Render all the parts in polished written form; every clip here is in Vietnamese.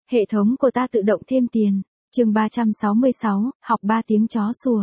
Hệ thống của ta tự động thêm tiền. Chương 366, học 3 tiếng chó sủa.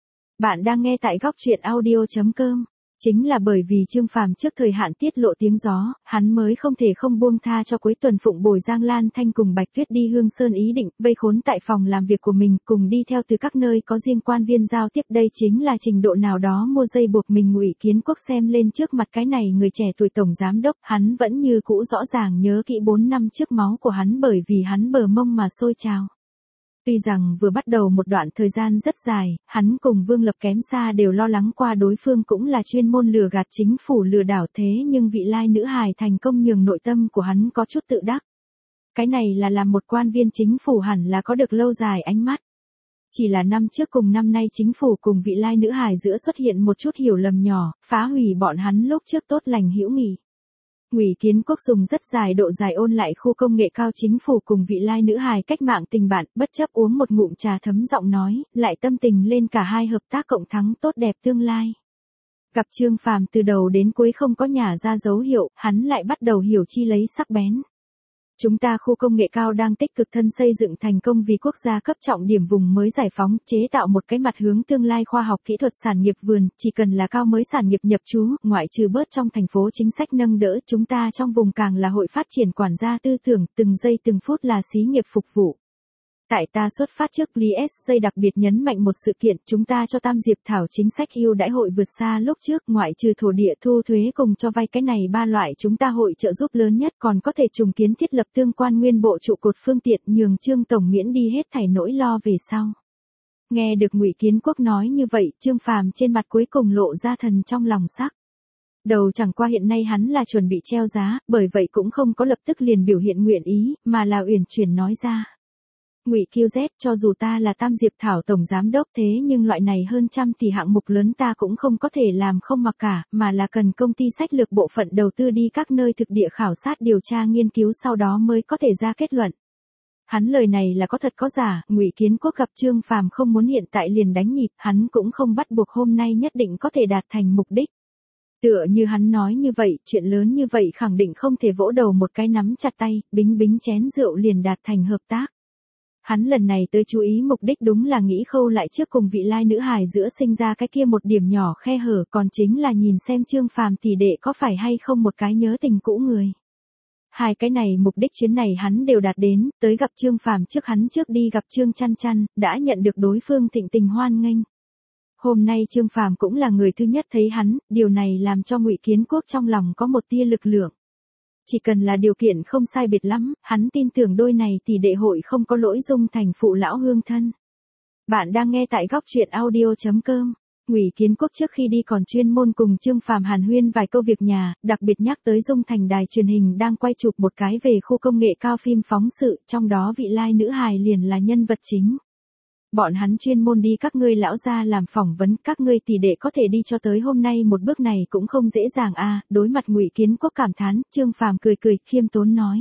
Bạn đang nghe tại góc truyện audio.com. Chính là bởi vì Trương Phàm trước thời hạn tiết lộ tiếng gió, hắn mới không thể không buông tha cho cuối tuần phụng bồi Giang Lan Thanh cùng Bạch Tuyết đi Hương Sơn ý định vây khốn tại phòng làm việc của mình, cùng đi theo từ các nơi có riêng quan viên giao tiếp. Đây chính là trình độ nào đó mua dây buộc mình. Ngụy Kiến Quốc xem lên trước mặt cái này người trẻ tuổi tổng giám đốc, hắn vẫn như cũ rõ ràng nhớ kỹ 4 năm trước máu của hắn bởi vì hắn bờ mông mà sôi trào. Tuy rằng vừa bắt đầu một đoạn thời gian rất dài, hắn cùng Vương Lập kém xa đều lo lắng qua đối phương cũng là chuyên môn lừa gạt chính phủ lừa đảo, thế nhưng vị lai nữ hài thành công nhường nội tâm của hắn có chút tự đắc. Cái này là làm một quan viên chính phủ hẳn là có được lâu dài ánh mắt. Chỉ là năm trước cùng năm nay chính phủ cùng vị lai nữ hài giữa xuất hiện một chút hiểu lầm nhỏ, phá hủy bọn hắn lúc trước tốt lành hữu nghị. Ngụy Kiến Quốc dùng rất dài độ dài ôn lại khu công nghệ cao chính phủ cùng vị lai nữ hài cách mạng tình bạn, bất chấp uống một ngụm trà thấm giọng nói, lại tâm tình lên cả hai hợp tác cộng thắng tốt đẹp tương lai. Gặp Trương Phàm từ đầu đến cuối không có nhả ra dấu hiệu, hắn lại bắt đầu hiểu chi lấy sắc bén. Chúng ta khu công nghệ cao đang tích cực thân xây dựng thành công vì quốc gia cấp trọng điểm vùng mới giải phóng, chế tạo một cái mặt hướng tương lai khoa học kỹ thuật sản nghiệp vườn, chỉ cần là cao mới sản nghiệp nhập trú, ngoại trừ bớt trong thành phố chính sách nâng đỡ, chúng ta trong vùng càng là hội phát triển quản gia tư tưởng, từng giây từng phút là xí nghiệp phục vụ. Tại ta xuất phát trước, Lý S. đặc biệt nhấn mạnh một sự kiện, chúng ta cho Tam Diệp Thảo chính sách ưu đãi hội vượt xa lúc trước, ngoại trừ thổ địa thu thuế cùng cho vay cái này ba loại chúng ta hội trợ giúp lớn nhất, còn có thể trùng kiến thiết lập tương quan nguyên bộ trụ cột phương tiện, nhường Trương tổng miễn đi hết thảy nỗi lo về sau. Nghe được Ngụy Kiến Quốc nói như vậy, Trương Phàm trên mặt cuối cùng lộ ra thần trong lòng sắc. Đầu chẳng qua hiện nay hắn là chuẩn bị treo giá, bởi vậy cũng không có lập tức liền biểu hiện nguyện ý, mà là uyển chuyển nói ra. Ngụy QZ, cho dù ta là Tam Diệp Thảo tổng giám đốc, thế nhưng loại này hơn trăm tỷ hạng mục lớn ta cũng không có thể làm không mặc cả, mà là cần công ty sách lược bộ phận đầu tư đi các nơi thực địa khảo sát điều tra nghiên cứu sau đó mới có thể ra kết luận. Hắn lời này là có thật có giả. Ngụy Kiến Quốc gặp Trương Phàm không muốn hiện tại liền đánh nhịp, hắn cũng không bắt buộc hôm nay nhất định có thể đạt thành mục đích. Tựa như hắn nói như vậy, chuyện lớn như vậy khẳng định không thể vỗ đầu một cái nắm chặt tay, bính bính chén rượu liền đạt thành hợp tác. Hắn lần này tới chú ý mục đích đúng là nghĩ khâu lại trước cùng vị lai nữ hài giữa sinh ra cái kia một điểm nhỏ khe hở, còn chính là nhìn xem Trương Phàm tỷ đệ có phải hay không một cái nhớ tình cũ người. Hai cái này mục đích chuyến này hắn đều đạt đến, tới gặp Trương Phàm trước hắn trước đi gặp Trương Chăn Chăn, đã nhận được đối phương thịnh tình hoan nghênh. Hôm nay Trương Phàm cũng là người thứ nhất thấy hắn, điều này làm cho Ngụy Kiến Quốc trong lòng có một tia lực lượng. Chỉ cần là điều kiện không sai biệt lắm, hắn tin tưởng đôi này tỷ đệ hội không có lỗi dung thành phụ lão hương thân. Bạn đang nghe tại góc truyện audio.com. Ngụy Kiến Quốc trước khi đi còn chuyên môn cùng Trương Phàm hàn huyên vài câu việc nhà, đặc biệt nhắc tới Dung Thành đài truyền hình đang quay chụp một cái về khu công nghệ cao phim phóng sự, trong đó vị lai nữ hài liền là nhân vật chính. Bọn hắn chuyên môn đi các ngươi lão gia làm phỏng vấn, các ngươi tỷ đệ có thể đi cho tới hôm nay một bước này cũng không dễ dàng a. Đối mặt Ngụy Kiến Quốc cảm thán, Trương Phàm cười cười, khiêm tốn nói.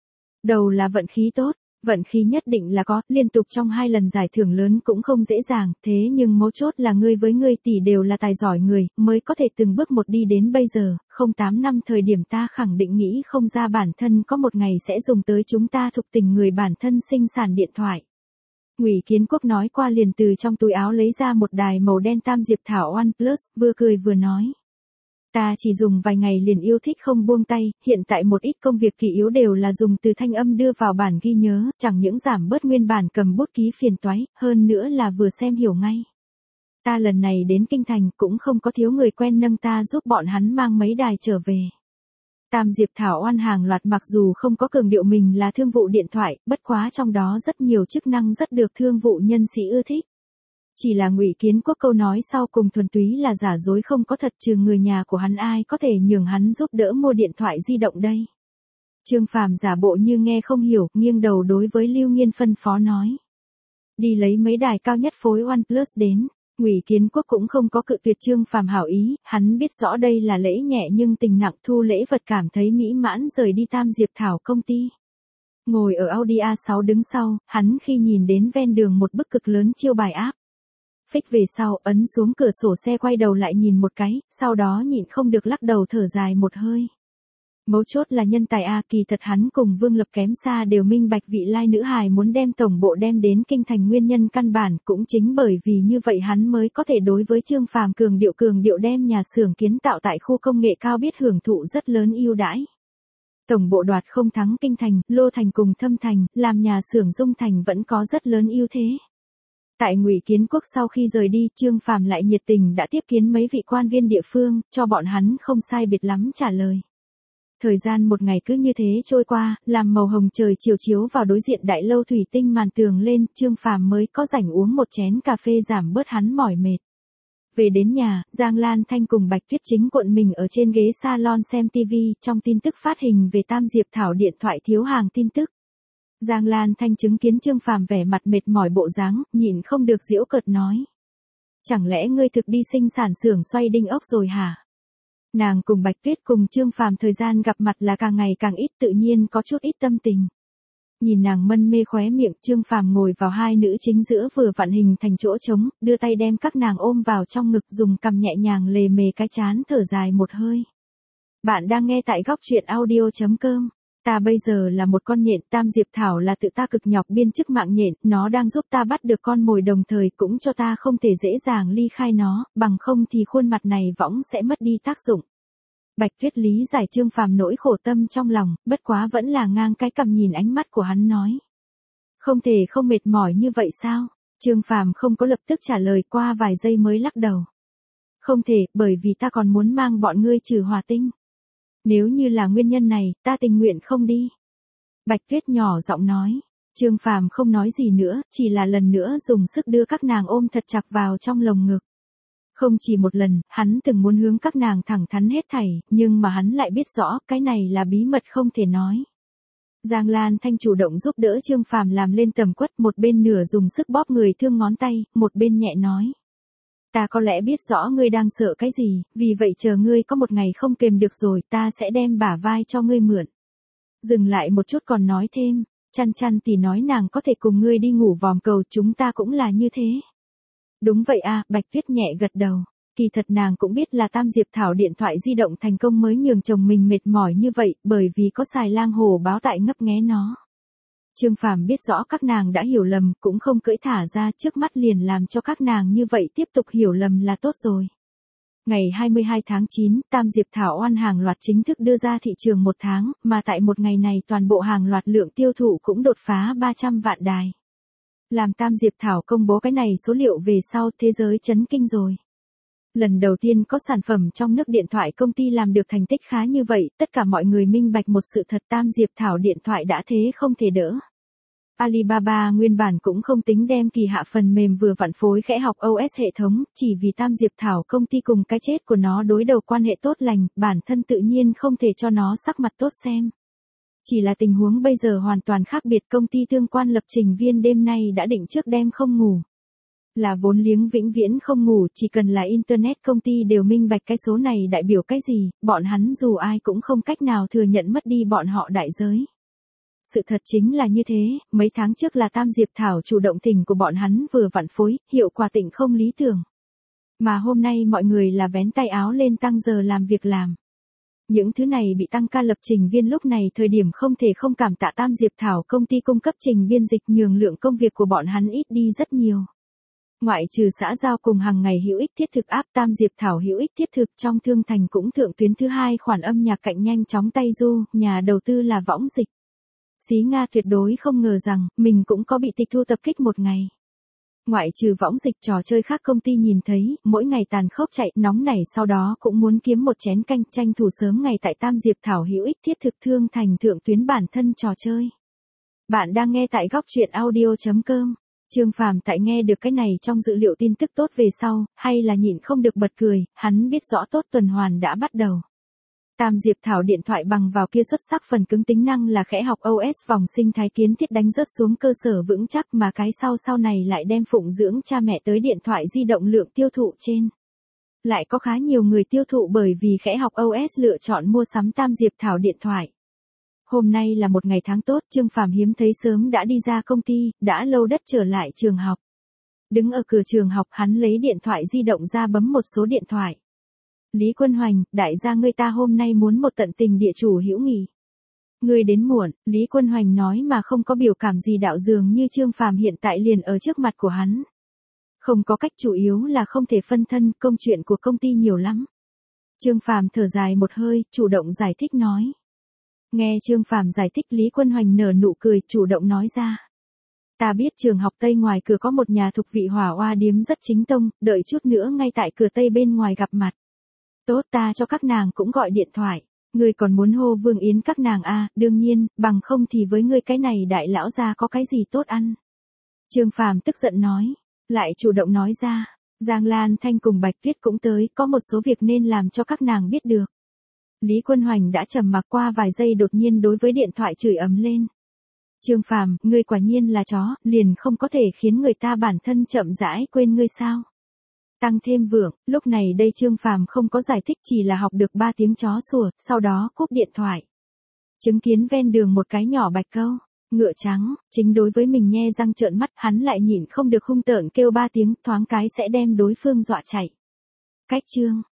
Đầu là vận khí tốt, vận khí nhất định là có, liên tục trong 2 lần giải thưởng lớn cũng không dễ dàng, thế nhưng mấu chốt là ngươi với ngươi tỷ đều là tài giỏi người, mới có thể từng bước một đi đến bây giờ. 08 năm thời điểm ta khẳng định nghĩ không ra bản thân có một ngày sẽ dùng tới chúng ta thuộc tình người bản thân sinh sản điện thoại. Ngụy Kiến Quốc nói qua liền từ trong túi áo lấy ra một đài màu đen Tam Diệp Thảo OnePlus, vừa cười vừa nói. Ta chỉ dùng vài ngày liền yêu thích không buông tay, hiện tại một ít công việc kỳ yếu đều là dùng từ thanh âm đưa vào bản ghi nhớ, chẳng những giảm bớt nguyên bản cầm bút ký phiền toái, hơn nữa là vừa xem hiểu ngay. Ta lần này đến Kinh Thành cũng không có thiếu người quen nâng ta giúp bọn hắn mang mấy đài trở về. Tam Diệp Thảo oan hàng loạt mặc dù không có cường điệu mình là thương vụ điện thoại, bất quá trong đó rất nhiều chức năng rất được thương vụ nhân sĩ ưa thích. Chỉ là Ngụy Kiến Quốc câu nói sau cùng thuần túy là giả dối không có thật, trừ người nhà của hắn ai có thể nhường hắn giúp đỡ mua điện thoại di động đây. Trương Phàm giả bộ như nghe không hiểu, nghiêng đầu đối với Lưu Nghiên phân phó nói. Đi lấy mấy đài cao nhất phối OnePlus đến. Ngụy Kiến Quốc cũng không có cự tuyệt Trương Phàm hảo ý, hắn biết rõ đây là lễ nhẹ nhưng tình nặng, thu lễ vật cảm thấy mỹ mãn rời đi Tam Diệp Thảo công ty. Ngồi ở Audi A6 đứng sau, hắn khi nhìn đến ven đường một bức cực lớn chiêu bài áp. Phích về sau, ấn xuống cửa sổ xe quay đầu lại nhìn một cái, sau đó nhịn không được lắc đầu thở dài một hơi. Mấu chốt là nhân tài A, kỳ thật hắn cùng Vương Lập kém xa đều minh bạch vị lai nữ hài muốn đem tổng bộ đem đến kinh thành nguyên nhân căn bản, cũng chính bởi vì như vậy hắn mới có thể đối với Trương Phàm cường điệu đem nhà xưởng kiến tạo tại khu công nghệ cao biết hưởng thụ rất lớn ưu đãi. Tổng bộ đoạt không thắng kinh thành, Lô Thành cùng Thâm Thành, làm nhà xưởng Dung Thành vẫn có rất lớn ưu thế. Tại Ngụy Kiến Quốc sau khi rời đi, Trương Phàm lại nhiệt tình đã tiếp kiến mấy vị quan viên địa phương, cho bọn hắn không sai biệt lắm trả lời. Thời gian một ngày cứ như thế trôi qua, làm màu hồng trời chiều chiếu vào đối diện đại lâu thủy tinh màn tường lên, Trương Phàm mới có rảnh uống một chén cà phê giảm bớt hắn mỏi mệt. Về đến nhà, Giang Lan Thanh cùng Bạch Tuyết chính cuộn mình ở trên ghế salon xem TV, trong tin tức phát hình về Tam Diệp Thảo điện thoại thiếu hàng tin tức. Giang Lan Thanh chứng kiến Trương Phàm vẻ mặt mệt mỏi bộ dáng, nhịn không được giễu cợt nói. Chẳng lẽ ngươi thực đi sinh sản xưởng xoay đinh ốc rồi hả? Nàng cùng Bạch Tuyết cùng Trương Phàm thời gian gặp mặt là càng ngày càng ít, tự nhiên có chút ít tâm tình. Nhìn nàng mân mê khóe miệng, Trương Phàm ngồi vào hai nữ chính giữa vừa vặn hình thành chỗ trống, đưa tay đem các nàng ôm vào trong ngực, dùng cằm nhẹ nhàng lề mề cái trán, thở dài một hơi. Bạn đang nghe tại góc truyện audio.com. Ta bây giờ là một con nhện, Tam Diệp Thảo là tự ta cực nhọc biên chức mạng nhện, nó đang giúp ta bắt được con mồi đồng thời cũng cho ta không thể dễ dàng ly khai nó, bằng không thì khuôn mặt này võng sẽ mất đi tác dụng. Bạch Tuyết lý giải Trương Phàm nỗi khổ tâm trong lòng, bất quá vẫn là ngang cái cằm nhìn ánh mắt của hắn nói. Không thể không mệt mỏi như vậy sao? Trương Phàm không có lập tức trả lời, qua vài giây mới lắc đầu. Không thể, bởi vì ta còn muốn mang bọn ngươi trừ hỏa tinh. Nếu như là nguyên nhân này, ta tình nguyện không đi. Bạch Tuyết nhỏ giọng nói. Trương Phàm không nói gì nữa, chỉ là lần nữa dùng sức đưa các nàng ôm thật chặt vào trong lồng ngực. Không chỉ một lần, hắn từng muốn hướng các nàng thẳng thắn hết thảy, nhưng mà hắn lại biết rõ, cái này là bí mật không thể nói. Giang Lan Thanh chủ động giúp đỡ Trương Phàm làm lên tầm quất, một bên nửa dùng sức bóp người thương ngón tay, một bên nhẹ nói. Ta có lẽ biết rõ ngươi đang sợ cái gì, vì vậy chờ ngươi có một ngày không kềm được rồi, ta sẽ đem bả vai cho ngươi mượn. Dừng lại một chút còn nói thêm, Chăn Chăn thì nói nàng có thể cùng ngươi đi ngủ vòm cầu, chúng ta cũng là như thế. Đúng vậy à, Bạch Tuyết nhẹ gật đầu. Kỳ thật nàng cũng biết là Tam Diệp Thảo điện thoại di động thành công mới nhường chồng mình mệt mỏi như vậy, bởi vì có xài lang hồ báo tại ngấp nghé nó. Trương Phàm biết rõ các nàng đã hiểu lầm, cũng không cưỡi thả ra, trước mắt liền làm cho các nàng như vậy tiếp tục hiểu lầm là tốt rồi. Ngày 22 tháng 9, Tam Diệp Thảo oan hàng loạt chính thức đưa ra thị trường một tháng, mà tại một ngày này toàn bộ hàng loạt lượng tiêu thụ cũng đột phá 300 vạn đài. Làm Tam Diệp Thảo công bố cái này số liệu về sau, thế giới chấn kinh rồi. Lần đầu tiên có sản phẩm trong nước điện thoại công ty làm được thành tích khá như vậy, tất cả mọi người minh bạch một sự thật, Tam Diệp Thảo điện thoại đã thế không thể đỡ. Alibaba nguyên bản cũng không tính đem kỳ hạ phần mềm vừa vặn phối khẽ học OS hệ thống, chỉ vì Tam Diệp Thảo công ty cùng cái chết của nó đối đầu quan hệ tốt lành, bản thân tự nhiên không thể cho nó sắc mặt tốt xem. Chỉ là tình huống bây giờ hoàn toàn khác biệt, công ty tương quan lập trình viên đêm nay đã định trước đêm không ngủ. Là vốn liếng vĩnh viễn không ngủ, chỉ cần là Internet công ty đều minh bạch cái số này đại biểu cái gì, bọn hắn dù ai cũng không cách nào thừa nhận mất đi bọn họ đại giới. Sự thật chính là như thế, mấy tháng trước là Tam Diệp Thảo chủ động tình của bọn hắn vừa vặn phối, hiệu quả tịnh không lý tưởng. Mà hôm nay mọi người là vén tay áo lên tăng giờ làm việc làm. Những thứ này bị tăng ca lập trình viên lúc này thời điểm không thể không cảm tạ Tam Diệp Thảo công ty cung cấp trình biên dịch nhường lượng công việc của bọn hắn ít đi rất nhiều. Ngoại trừ xã giao cùng hàng ngày hữu ích thiết thực áp, Tam Diệp Thảo hữu ích thiết thực trong thương thành cũng thượng tuyến thứ hai khoản âm nhạc cạnh nhanh chóng tay du, nhà đầu tư là Võng Dịch. Xí Nga tuyệt đối không ngờ rằng, mình cũng có bị tịch thu tập kích một ngày. Ngoại trừ Võng Dịch, trò chơi khác công ty nhìn thấy, mỗi ngày tàn khốc chạy, nóng nảy sau đó cũng muốn kiếm một chén canh, tranh thủ sớm ngày tại Tam Diệp Thảo hữu ích thiết thực thương thành thượng tuyến bản thân trò chơi. Bạn đang nghe tại góc truyện audio.com. Trương Phàm tại nghe được cái này trong dữ liệu tin tức tốt về sau, hay là nhịn không được bật cười, hắn biết rõ tốt tuần hoàn đã bắt đầu. Tam Diệp Thảo điện thoại bằng vào kia xuất sắc phần cứng tính năng là khẽ học OS vòng sinh thái kiến thiết đánh rớt xuống cơ sở vững chắc, mà cái sau này lại đem phụng dưỡng cha mẹ tới điện thoại di động lượng tiêu thụ trên. Lại có khá nhiều người tiêu thụ bởi vì khẽ học OS lựa chọn mua sắm Tam Diệp Thảo điện thoại. Hôm nay là một ngày tháng tốt, Trương Phàm hiếm thấy sớm đã đi ra công ty, đã lâu đất trở lại trường học. Đứng ở cửa trường học, hắn lấy điện thoại di động ra bấm một số điện thoại. Lý Quân Hoành, đại gia ngươi ta hôm nay muốn một tận tình địa chủ hữu nghị. Ngươi đến muộn, Lý Quân Hoành nói mà không có biểu cảm gì, đạo dường như Trương Phàm hiện tại liền ở trước mặt của hắn. Không có cách, chủ yếu là không thể phân thân, công chuyện của công ty nhiều lắm. Trương Phàm thở dài một hơi, chủ động giải thích nói. Nghe Trương Phàm giải thích, Lý Quân Hoành nở nụ cười, chủ động nói ra. Ta biết trường học Tây ngoài cửa có một nhà thục vị hỏa oa điếm rất chính tông, đợi chút nữa ngay tại cửa Tây bên ngoài gặp mặt. Tốt, ta cho các nàng cũng gọi điện thoại. Ngươi còn muốn hô Vương Yến các nàng à, đương nhiên, bằng không thì với ngươi cái này đại lão gia có cái gì tốt ăn. Trương Phàm tức giận nói, lại chủ động nói ra, Giang Lan Thanh cùng Bạch Tuyết cũng tới, có một số việc nên làm cho các nàng biết được. Lý Quân Hoành đã trầm mặc qua vài giây, đột nhiên đối với điện thoại chửi ầm lên. Trương Phàm, ngươi quả nhiên là chó, liền không có thể khiến người ta bản thân chậm rãi quên ngươi sao? Tăng thêm vượng, lúc này đây Trương Phàm không có giải thích, chỉ là học được 3 tiếng chó sủa, sau đó cúp điện thoại. Chứng kiến ven đường một cái nhỏ bạch câu, ngựa trắng, chính đối với mình nhe răng trợn mắt, hắn lại nhịn không được hung tợn kêu 3 tiếng, thoáng cái sẽ đem đối phương dọa chạy. Cách chương